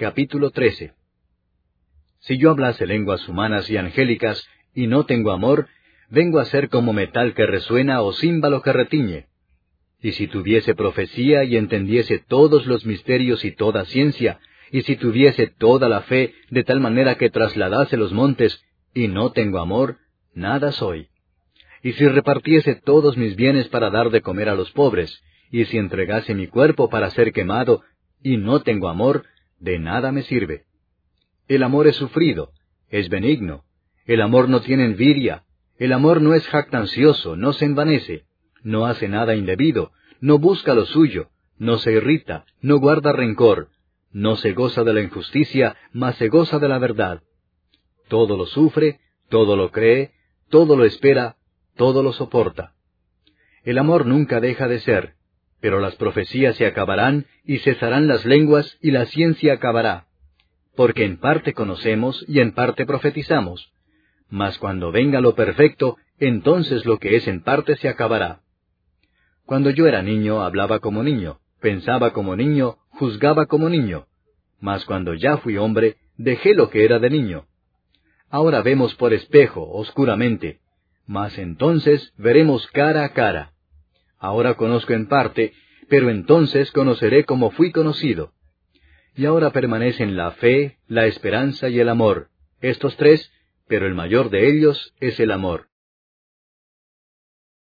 Capítulo 13. Si yo hablase lenguas humanas y angélicas, y no tengo amor, vengo a ser como metal que resuena o címbalo que retiñe. Y si tuviese profecía y entendiese todos los misterios y toda ciencia, y si tuviese toda la fe de tal manera que trasladase los montes, y no tengo amor, nada soy. Y si repartiese todos mis bienes para dar de comer a los pobres, y si entregase mi cuerpo para ser quemado, y no tengo amor, de nada me sirve. El amor es sufrido, es benigno. El amor no tiene envidia. El amor no es jactancioso, no se envanece, no hace nada indebido, no busca lo suyo, no se irrita, no guarda rencor, no se goza de la injusticia, mas se goza de la verdad. Todo lo sufre, todo lo cree, todo lo espera, todo lo soporta. El amor nunca deja de ser, pero las profecías se acabarán, y cesarán las lenguas, y la ciencia acabará. Porque en parte conocemos, y en parte profetizamos. Mas cuando venga lo perfecto, entonces lo que es en parte se acabará. Cuando yo era niño, hablaba como niño, pensaba como niño, juzgaba como niño. Mas cuando ya fui hombre, dejé lo que era de niño. Ahora vemos por espejo, oscuramente, mas entonces veremos cara a cara. Ahora conozco en parte, pero entonces conoceré como fui conocido. Y ahora permanecen la fe, la esperanza y el amor, estos tres, pero el mayor de ellos es el amor.